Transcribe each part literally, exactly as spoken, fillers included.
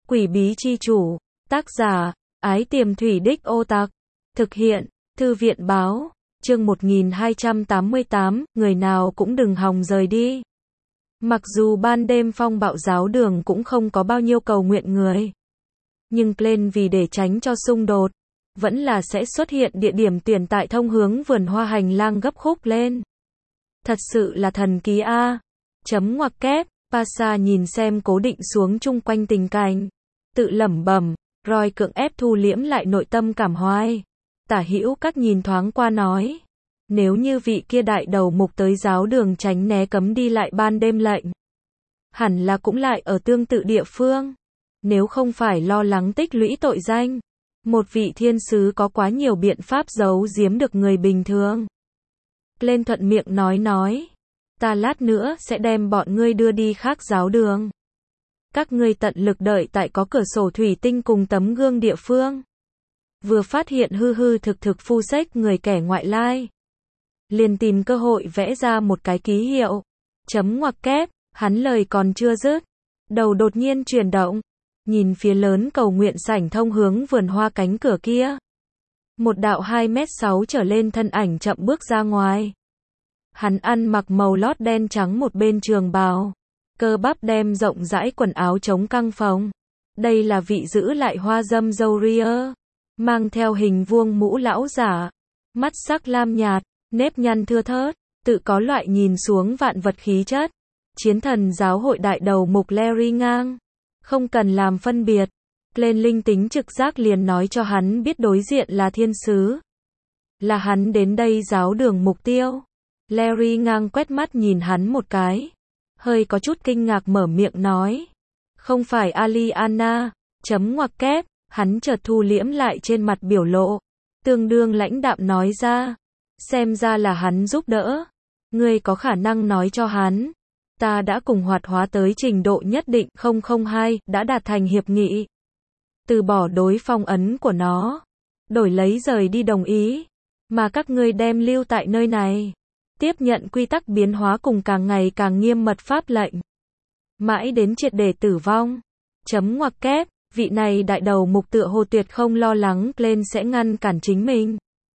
Quỷ bí chi chủ. Tác giả, Ái Tiềm Thủy Đích Ô Tạc. Thực hiện, Thư viện báo. Chương một nghìn hai trăm tám mươi tám, người nào cũng đừng hòng rời đi. Mặc dù ban đêm phong bạo giáo đường cũng không có bao nhiêu cầu nguyện người. Nhưng Glenn vì để tránh cho xung đột, vẫn là sẽ xuất hiện địa điểm tuyển tại thông hướng vườn hoa hành lang gấp khúc lên. Thật sự là thần ký a. Chấm ngoặc kép, Pasha nhìn xem cố định xuống chung quanh tình cảnh. Tự lẩm bẩm, Roy cưỡng ép thu liễm lại nội tâm cảm hoài. Tả hữu các nhìn thoáng qua nói. Nếu như vị kia đại đầu mục tới giáo đường tránh né cấm đi lại ban đêm lệnh, hẳn là cũng lại ở tương tự địa phương. Nếu không phải lo lắng tích lũy tội danh, một vị thiên sứ có quá nhiều biện pháp giấu giếm được người bình thường. Lên thuận miệng nói nói. Ta lát nữa sẽ đem bọn ngươi đưa đi khác giáo đường. Các ngươi tận lực đợi tại có cửa sổ thủy tinh cùng tấm gương địa phương. Vừa phát hiện hư hư thực thực phu xếch người kẻ ngoại lai, liền tìm cơ hội vẽ ra một cái ký hiệu. Chấm ngoặc kép, hắn lời còn chưa dứt, đầu đột nhiên chuyển động, nhìn phía lớn cầu nguyện sảnh thông hướng vườn hoa cánh cửa kia. Một đạo hai mét sáu trở lên thân ảnh chậm bước ra ngoài. Hắn ăn mặc màu lót đen trắng một bên trường bào, cơ bắp đem rộng rãi quần áo chống căng phồng. Đây là vị giữ lại hoa dâm râu ria, mang theo hình vuông mũ lão giả, mắt sắc lam nhạt, nếp nhăn thưa thớt, tự có loại nhìn xuống vạn vật khí chất. Chiến thần giáo hội đại đầu mục Larry ngang. Không cần làm phân biệt, lên linh tính trực giác liền nói cho hắn biết đối diện là thiên sứ. Là hắn đến đây giáo đường mục tiêu. Larry ngang quét mắt nhìn hắn một cái, hơi có chút kinh ngạc mở miệng nói. Không phải Aliana. Chấm ngoặc kép, hắn chợt thu liễm lại trên mặt biểu lộ, tương đương lãnh đạm nói ra. Xem ra là hắn giúp đỡ. Ngươi có khả năng nói cho hắn, ta đã cùng hoạt hóa tới trình độ nhất định. Không không hai, đã đạt thành hiệp nghị. Từ bỏ đối phong ấn của nó, đổi lấy rời đi đồng ý, mà các ngươi đem lưu tại nơi này, tiếp nhận quy tắc biến hóa cùng càng ngày càng nghiêm mật pháp lệnh, mãi đến triệt để tử vong. Chấm ngoặc kép, vị này đại đầu mục tựa hồ tuyệt không lo lắng lên sẽ ngăn cản chính mình.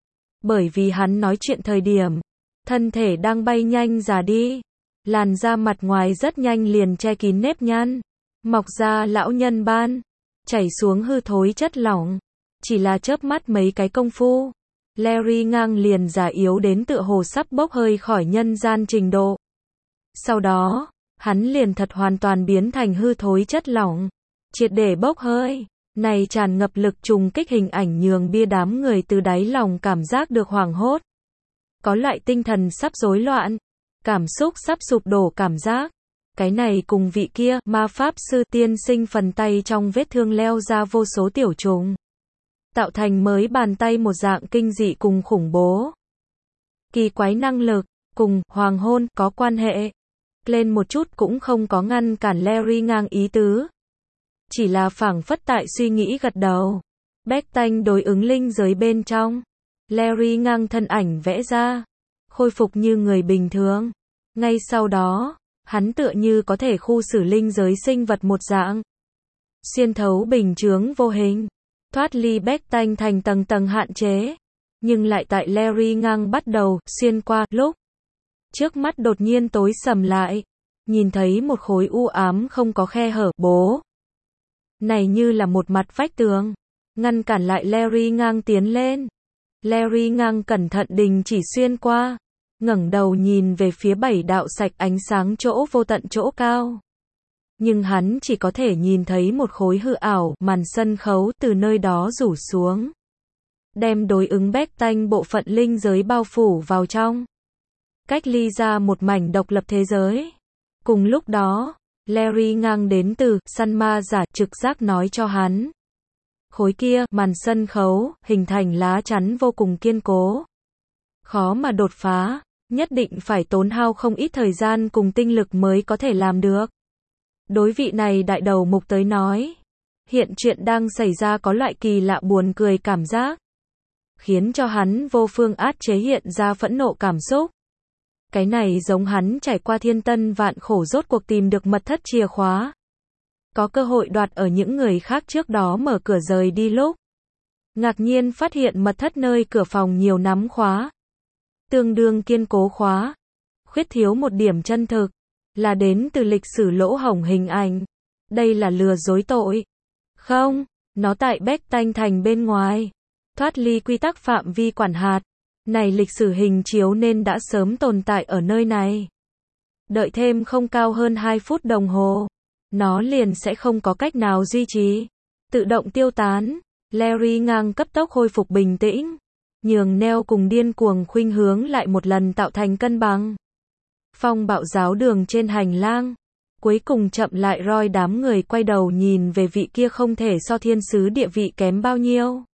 Bởi vì hắn nói chuyện thời điểm, thân thể đang bay nhanh già đi, làn da mặt ngoài rất nhanh liền che kín nếp nhăn, mọc ra lão nhân ban, chảy xuống hư thối chất lỏng. Chỉ là chớp mắt mấy cái công phu, Larry ngang liền già yếu đến tựa hồ sắp bốc hơi khỏi nhân gian trình độ. Sau đó, hắn liền thật hoàn toàn biến thành hư thối chất lỏng, triệt để bốc hơi. Này tràn ngập lực trùng kích hình ảnh nhường bia đám người từ đáy lòng cảm giác được hoảng hốt. Có loại tinh thần sắp rối loạn, cảm xúc sắp sụp đổ cảm giác. Cái này cùng vị kia, ma pháp sư tiên sinh phần tay trong vết thương leo ra vô số tiểu trùng, tạo thành mới bàn tay một dạng kinh dị cùng khủng bố. Kỳ quái năng lực, cùng hoàng hôn có quan hệ. Lên một chút cũng không có ngăn cản Larry ngang ý tứ. Chỉ là phảng phất tại suy nghĩ gật đầu. Bét tanh đối ứng linh giới bên trong. Larry ngang thân ảnh vẽ ra, khôi phục như người bình thường. Ngay sau đó, hắn tựa như có thể khu xử linh giới sinh vật một dạng, xuyên thấu bình chướng vô hình, thoát ly bét tanh thành tầng tầng hạn chế. Nhưng lại tại Larry ngang bắt đầu xuyên qua lúc, trước mắt đột nhiên tối sầm lại, nhìn thấy một khối u ám không có khe hở. Bố này như là một mặt vách tường, ngăn cản lại Larry ngang tiến lên. Larry ngang cẩn thận đình chỉ xuyên qua, ngẩng đầu nhìn về phía bảy đạo sạch ánh sáng chỗ vô tận chỗ cao. Nhưng hắn chỉ có thể nhìn thấy một khối hư ảo, màn sân khấu từ nơi đó rủ xuống, đem đối ứng bét tanh bộ phận linh giới bao phủ vào trong, cách ly ra một mảnh độc lập thế giới. Cùng lúc đó, Larry ngang đến từ săn ma giả trực giác nói cho hắn, khối kia màn sân khấu hình thành lá chắn vô cùng kiên cố, khó mà đột phá, nhất định phải tốn hao không ít thời gian cùng tinh lực mới có thể làm được. Đối vị này đại đầu mục tới nói, hiện chuyện đang xảy ra có loại kỳ lạ buồn cười cảm giác, khiến cho hắn vô phương át chế hiện ra phẫn nộ cảm xúc. Cái này giống hắn trải qua thiên tân vạn khổ rốt cuộc tìm được mật thất chìa khóa. có cơ hội đoạt ở những người khác trước đó mở cửa rời đi lúc. Ngạc nhiên phát hiện mật thất nơi cửa phòng nhiều nắm khóa. Tương đương kiên cố khóa. Khuyết thiếu một điểm chân thực. Là đến từ lịch sử lỗ hổng hình ảnh. Đây là lừa dối tội. Không, nó tại Bách Tanh Thành bên ngoài. Thoát ly quy tắc phạm vi quản hạt. Này lịch sử hình chiếu nên đã sớm tồn tại ở nơi này. Đợi thêm không cao hơn hai phút đồng hồ. Nó liền sẽ không có cách nào duy trì. Tự động tiêu tán. Larry ngang cấp tốc khôi phục bình tĩnh. Nhường Neo cùng điên cuồng khuynh hướng lại một lần tạo thành cân bằng. Phong bạo giáo đường trên hành lang. Cuối cùng chậm lại Roy đám người quay đầu nhìn về vị kia không thể so thiên sứ địa vị kém bao nhiêu.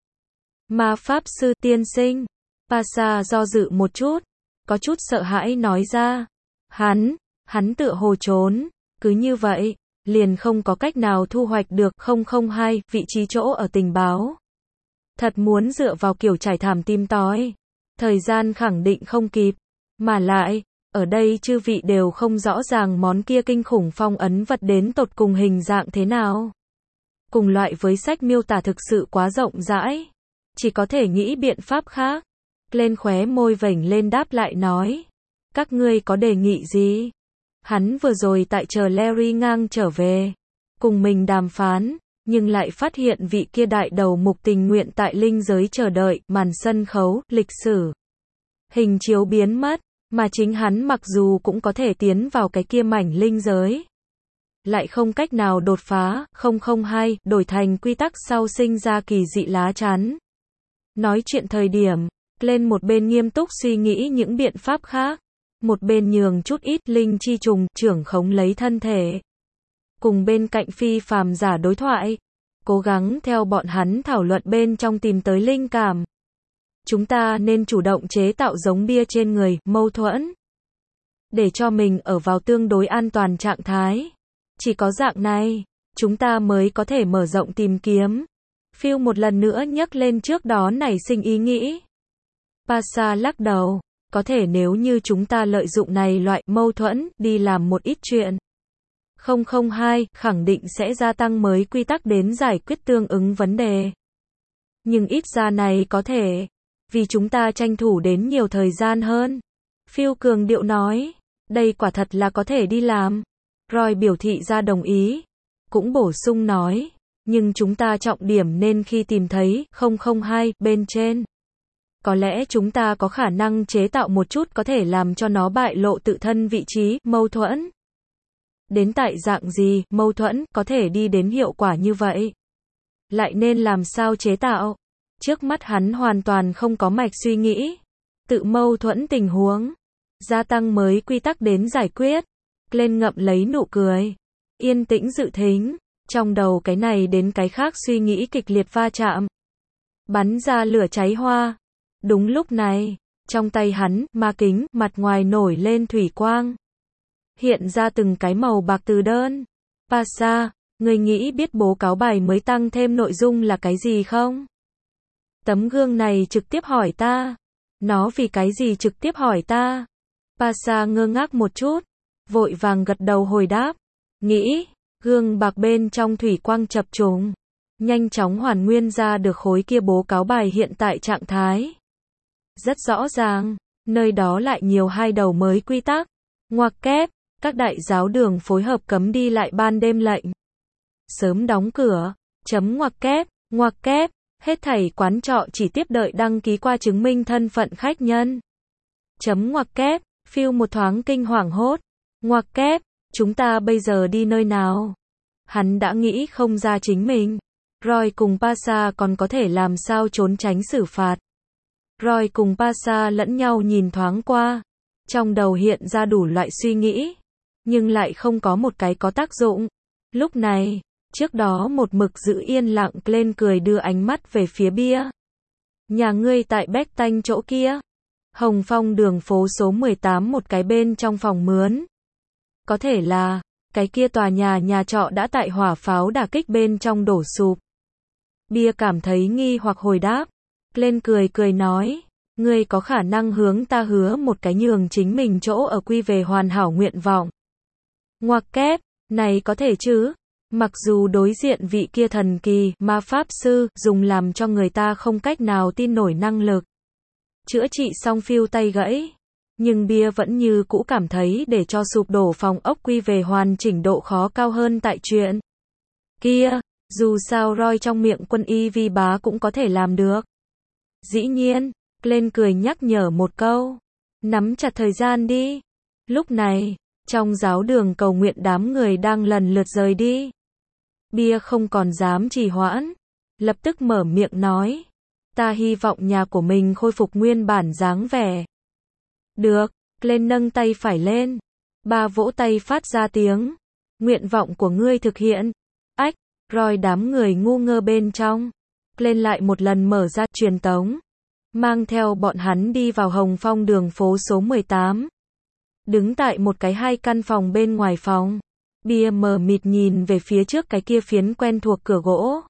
Ma pháp sư tiên sinh. Pasa do dự một chút. Có chút sợ hãi nói ra. Hắn, hắn tựa hồ trốn. Cứ như vậy, liền không có cách nào thu hoạch được không không hai vị trí chỗ ở tình báo. Thật muốn dựa vào kiểu trải thảm tim tói. Thời gian khẳng định không kịp. Mà lại, ở đây chư vị đều không rõ ràng món kia kinh khủng phong ấn vật đến tột cùng hình dạng thế nào. Cùng loại với sách miêu tả thực sự quá rộng rãi. Chỉ có thể nghĩ biện pháp khác. Lên khóe môi vểnh lên đáp lại nói. Các ngươi có đề nghị gì? Hắn vừa rồi tại chờ Larry ngang trở về. Cùng mình đàm phán. Nhưng lại phát hiện vị kia đại đầu mục tình nguyện tại linh giới chờ đợi, màn sân khấu, lịch sử. Hình chiếu biến mất, mà chính hắn mặc dù cũng có thể tiến vào cái kia mảnh linh giới. Lại không cách nào đột phá, không không hai, đổi thành quy tắc sau sinh ra kỳ dị lá chắn. Nói chuyện thời điểm, lên một bên nghiêm túc suy nghĩ những biện pháp khác. Một bên nhường chút ít linh chi trùng, trưởng khống lấy thân thể. Cùng bên cạnh phi phàm giả đối thoại, cố gắng theo bọn hắn thảo luận bên trong tìm tới linh cảm. Chúng ta nên chủ động chế tạo giống bia trên người, mâu thuẫn. Để cho mình ở vào tương đối an toàn trạng thái. Chỉ có dạng này, chúng ta mới có thể mở rộng tìm kiếm. Phil một lần nữa nhắc lên trước đó nảy sinh ý nghĩ. Pasa lắc đầu, có thể nếu như chúng ta lợi dụng này loại mâu thuẫn đi làm một ít chuyện. không không hai khẳng định sẽ gia tăng mới quy tắc đến giải quyết tương ứng vấn đề. Nhưng ít ra này có thể, vì chúng ta tranh thủ đến nhiều thời gian hơn. Phil cường điệu nói, đây quả thật là có thể đi làm. Roy biểu thị ra đồng ý. Cũng bổ sung nói, nhưng chúng ta trọng điểm nên khi tìm thấy không không hai bên trên. Có lẽ chúng ta có khả năng chế tạo một chút có thể làm cho nó bại lộ tự thân vị trí, mâu thuẫn. Đến tại dạng gì, mâu thuẫn, có thể đi đến hiệu quả như vậy. Lại nên làm sao chế tạo? Trước mắt hắn hoàn toàn không có mạch suy nghĩ. Tự mâu thuẫn tình huống. Gia tăng mới quy tắc đến giải quyết. Lên ngậm lấy nụ cười. Yên tĩnh dự thính. Trong đầu cái này đến cái khác suy nghĩ kịch liệt va chạm. Bắn ra lửa cháy hoa. Đúng lúc này, trong tay hắn, ma kính, mặt ngoài nổi lên thủy quang. Hiện ra từng cái màu bạc từ đơn. Pasa, người nghĩ biết bố cáo bài mới tăng thêm nội dung là cái gì không? Tấm gương này trực tiếp hỏi ta. Nó vì cái gì trực tiếp hỏi ta? Pasa ngơ ngác một chút. Vội vàng gật đầu hồi đáp. Nghĩ, gương bạc bên trong thủy quang chập trùng. Nhanh chóng hoàn nguyên ra được khối kia bố cáo bài hiện tại trạng thái. Rất rõ ràng, nơi đó lại nhiều hai đầu mới quy tắc. Ngoặc kép, các đại giáo đường phối hợp cấm đi lại ban đêm lệnh. Sớm đóng cửa, chấm ngoặc kép, ngoặc kép, hết thảy quán trọ chỉ tiếp đợi đăng ký qua chứng minh thân phận khách nhân. Chấm ngoặc kép, Phil một thoáng kinh hoàng hốt. Ngoặc kép, chúng ta bây giờ đi nơi nào? Hắn đã nghĩ không ra chính mình. Roy cùng Pasa còn có thể làm sao trốn tránh xử phạt. Roy cùng Pasa lẫn nhau nhìn thoáng qua. Trong đầu hiện ra đủ loại suy nghĩ. Nhưng lại không có một cái có tác dụng. Lúc này, trước đó một mực giữ yên lặng lên cười đưa ánh mắt về phía bia. Nhà ngươi tại Bách Tanh chỗ kia. Hồng Phong đường phố số mười tám một cái bên trong phòng mướn. Có thể là, cái kia tòa nhà nhà trọ đã tại hỏa pháo đả kích bên trong đổ sụp. Bia cảm thấy nghi hoặc hồi đáp. Lên cười cười nói, ngươi có khả năng hướng ta hứa một cái nhường chính mình chỗ ở quy về hoàn hảo nguyện vọng. Ngoặc kép, này có thể chứ? Mặc dù đối diện vị kia thần kỳ, ma pháp sư, dùng làm cho người ta không cách nào tin nổi năng lực chữa trị xong phiêu tay gãy. Nhưng Bia vẫn như cũ cảm thấy để cho sụp đổ phòng ốc quy về hoàn chỉnh độ khó cao hơn tại chuyện kia. Dù sao Roy trong miệng quân y vi bá cũng có thể làm được. Dĩ nhiên, Glenn cười nhắc nhở một câu. Nắm chặt thời gian đi. Lúc này, trong giáo đường cầu nguyện đám người đang lần lượt rời đi. Bia không còn dám trì hoãn. Lập tức mở miệng nói. Ta hy vọng nhà của mình khôi phục nguyên bản dáng vẻ. Được, Glenn nâng tay phải lên. Ba vỗ tay phát ra tiếng. Nguyện vọng của ngươi thực hiện. Ách, Roy đám người ngu ngơ bên trong. Glenn lại một lần mở ra truyền tống. Mang theo bọn hắn đi vào Hồng Phong đường phố số mười tám. Đứng tại một cái hai căn phòng bên ngoài phòng. Bia mờ mịt nhìn về phía trước cái kia phiến quen thuộc cửa gỗ.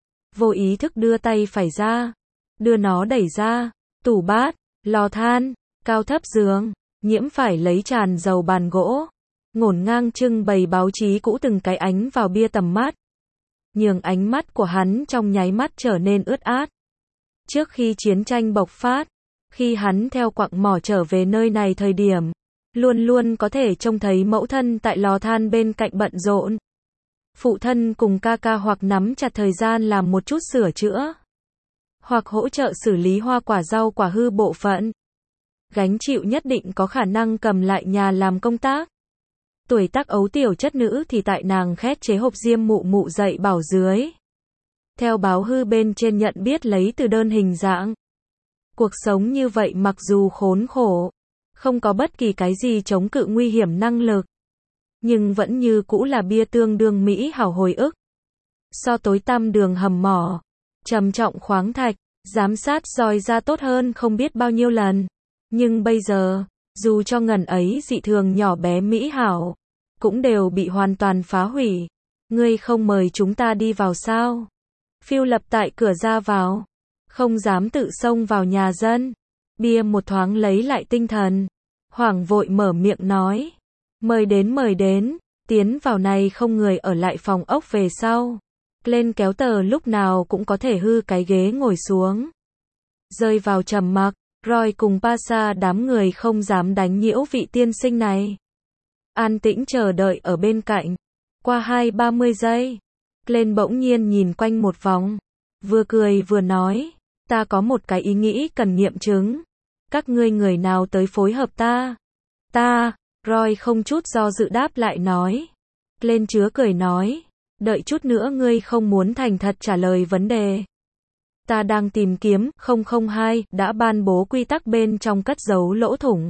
Vô ý thức đưa tay phải ra. Đưa nó đẩy ra. Tủ bát, lò than, cao thấp giường. Nhiễm phải lấy tràn dầu bàn gỗ. Ngổn ngang trưng bày báo chí cũ từng cái ánh vào Bia tầm mắt. Nhường ánh mắt của hắn trong nháy mắt trở nên ướt át. Trước khi chiến tranh bộc phát, khi hắn theo quặng mỏ trở về nơi này thời điểm, luôn luôn có thể trông thấy mẫu thân tại lò than bên cạnh bận rộn. Phụ thân cùng ca ca hoặc nắm chặt thời gian làm một chút sửa chữa, hoặc hỗ trợ xử lý hoa quả rau quả hư bộ phận. Gánh chịu nhất định có khả năng cầm lại nhà làm công tác. Tuổi tác ấu tiểu chất nữ thì tại nàng khét chế hộp diêm mụ mụ dạy bảo dưới. Theo báo hư bên trên nhận biết lấy từ đơn hình dạng. Cuộc sống như vậy mặc dù khốn khổ, không có bất kỳ cái gì chống cự nguy hiểm năng lực, nhưng vẫn như cũ là Bia tương đương mỹ hảo hồi ức. So tối tăm đường hầm mỏ, trầm trọng khoáng thạch, giám sát dòi ra tốt hơn không biết bao nhiêu lần. Nhưng bây giờ, dù cho ngần ấy dị thường nhỏ bé mỹ hảo, cũng đều bị hoàn toàn phá hủy. Ngươi không mời chúng ta đi vào sao? Phiêu lập tại cửa ra vào, không dám tự xông vào nhà dân. Bia một thoáng lấy lại tinh thần, hoảng vội mở miệng nói. Mời đến mời đến, tiến vào này không người ở lại phòng ốc về sau. Lên kéo tờ lúc nào cũng có thể hư cái ghế ngồi xuống. Rơi vào trầm mặc, Roy cùng Pasa đám người không dám đánh nhiễu vị tiên sinh này. An tĩnh chờ đợi ở bên cạnh. Qua hai ba mươi giây, Glenn bỗng nhiên nhìn quanh một vòng, vừa cười vừa nói, ta có một cái ý nghĩ cần nghiệm chứng. Các ngươi người nào tới phối hợp ta? Ta, Roy không chút do dự đáp lại nói. Glenn chứa cười nói, đợi chút nữa ngươi không muốn thành thật trả lời vấn đề. Ta đang tìm kiếm, không không hai, đã ban bố quy tắc bên trong cất giấu lỗ thủng.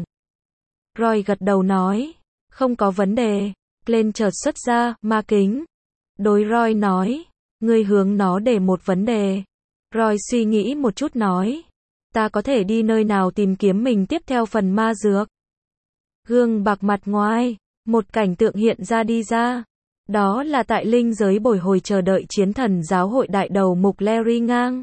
Roy gật đầu nói, không có vấn đề. Glenn chợt xuất ra, ma kính. Đối Roy nói, ngươi hướng nó để một vấn đề. Roy suy nghĩ một chút nói, ta có thể đi nơi nào tìm kiếm mình tiếp theo phần ma dược. Gương bạc mặt ngoài, một cảnh tượng hiện ra đi ra. Đó là tại linh giới bồi hồi chờ đợi chiến thần giáo hội đại đầu mục Larry ngang.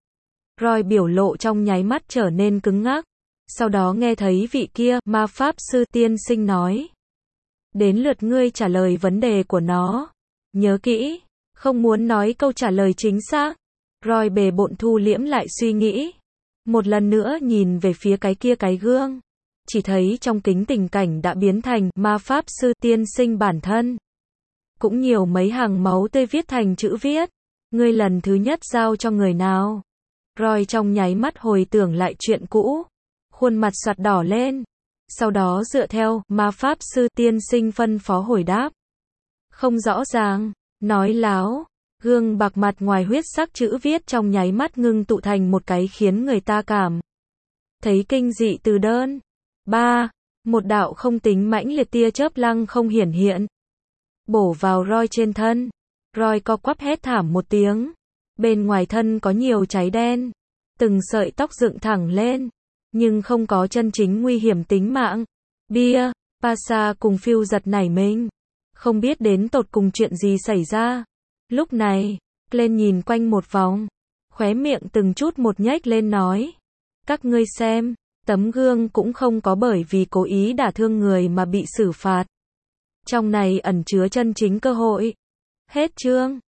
Roy biểu lộ trong nháy mắt trở nên cứng ngắc. Sau đó nghe thấy vị kia, ma pháp sư tiên sinh nói. Đến lượt ngươi trả lời vấn đề của nó. Nhớ kỹ, không muốn nói câu trả lời chính xác. Roy bề bộn thu liễm lại suy nghĩ. Một lần nữa nhìn về phía cái kia cái gương. Chỉ thấy trong kính tình cảnh đã biến thành ma pháp sư tiên sinh bản thân. Cũng nhiều mấy hàng máu tươi viết thành chữ viết. Ngươi lần thứ nhất giao cho người nào? Roy trong nháy mắt hồi tưởng lại chuyện cũ. Khuôn mặt soạt đỏ lên. Sau đó dựa theo ma pháp sư tiên sinh phân phó hồi đáp. Không rõ ràng, nói láo. Gương bạc mặt ngoài huyết sắc chữ viết trong nháy mắt ngưng tụ thành một cái khiến người ta cảm thấy kinh dị từ đơn. ba. Một đạo không tính mãnh liệt tia chớp lăng không hiển hiện. Bổ vào Roy trên thân. Roy co quắp hét thảm một tiếng. Bên ngoài thân có nhiều cháy đen. Từng sợi tóc dựng thẳng lên. Nhưng không có chân chính nguy hiểm tính mạng. Bia, Pasa cùng Phil giật nảy mình. Không biết đến tột cùng chuyện gì xảy ra. Lúc này, Glenn nhìn quanh một vòng. Khóe miệng từng chút một nhếch lên nói. Các ngươi xem, tấm gương cũng không có bởi vì cố ý đả thương người mà bị xử phạt. Trong này ẩn chứa chân chính cơ hội. Hết chương.